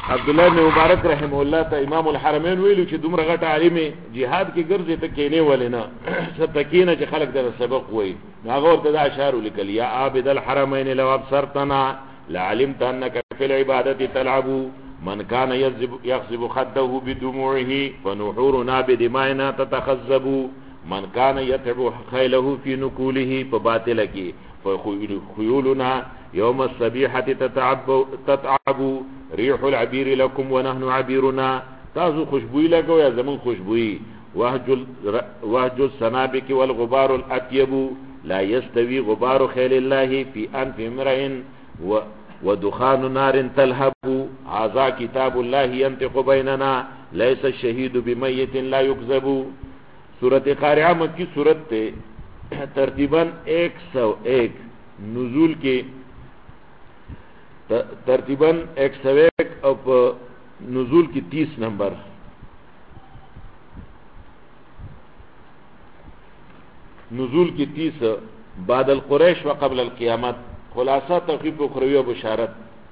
عبد الله بن مبارک رحم الله ته امام الحرمین ویلو چې دومره غټ عالم جهاد کې ګرځي ته کینه ولنه ستکینه چې خلق در سبق وای هغه ورته دا اشعار لیکل یا عابد الحرمین لو ابصرتنا لعلمت انك في العباده تلعب من كان يخزب خده بدموعه فنحورنا بدمائنا تتخذب من كان يتعب خيله في نكوله فباطلك فخيولنا يوم الصبيحة تتعب ريح العبير لكم ونحن عبيرنا تازو خوشبوئی لگو یا زمن خوشبوئی وهج السنابك والغبار الأطيب لا يستوي غبار خيل الله في أنف امرئ ودخان نار تلهب هذا كتاب الله ينطق بيننا ليس الشهيد بميت لا يكذب سورة قارعہ مکی سورت تے ترتیباً 101 نزول کے ترتیباً 101 اور نزول کی 30 نمبر نزول کی 30 بعد القریش و قبل القیامت خلاصہ تخفیف اخروی و بشارت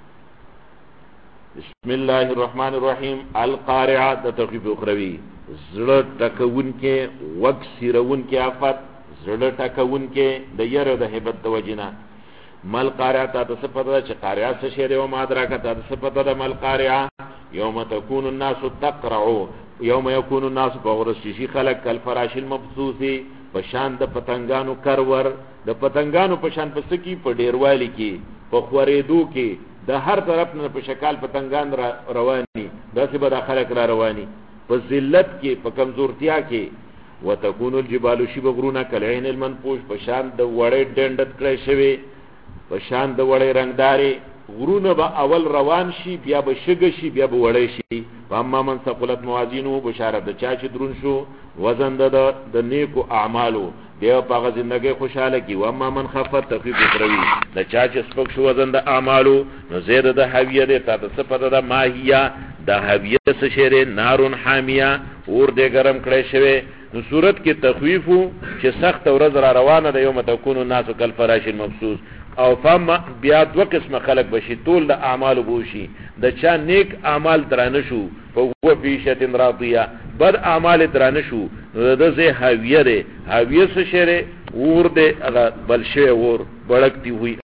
بسم اللہ الرحمن الرحیم القارعہ تخفیف اخروی زړه ټکون کې وکسرون کې آفت زړه ټکون کې د یره د هیبت د وجنا مل قارعه ته صفته چې قارعه څه شی دی او مادرا کا ته صفته د مل قارعه یوم تکون الناس تقرع یوم یکون الناس بغرشی خلق کل فراش المبثوث پشان د پتنګانو کرور د پتنګانو پشان پسکی په ډیروالی کې په خورېدو کې د هر طرف نه په شکل پتنګان رواني داسې به د خلق را رواني په ذلت کې په کمزورتیا کې وتكون الجبال شبغرونا کلعین المنفوش په شان د وړې ډندت کړی شوی په شان د وړې رنگداري غرونه به اول روان شي بیا به شګ شي بیا به وړې شي اما من ثقلت موازینه بشارت د چا چې درون شو وزن د نیکو اعمالو دیو پاغه زندگی خوشاله کی و اما من خفت تخفیف اخروی د چا چې سپک شو وزن د اعمالو نو زید د حویه ده تا صفته د ماهیه د حویه څه شری نارون حامیه اور دې ګرم کړی شوی نو صورت کې تخویف چې سخت ورځ را روانه ده یوم تکون الناس کالفراش المبثوث او فهم بیا دو قسم خلق بشي ټول د اعمال بوشي د چا نیک اعمال درانه شو فهو فی شتن راضیه بد اعمال درانه شو د زه حویه ده حویه څه شری اور دې بل شی اور بڑکتی ہوئی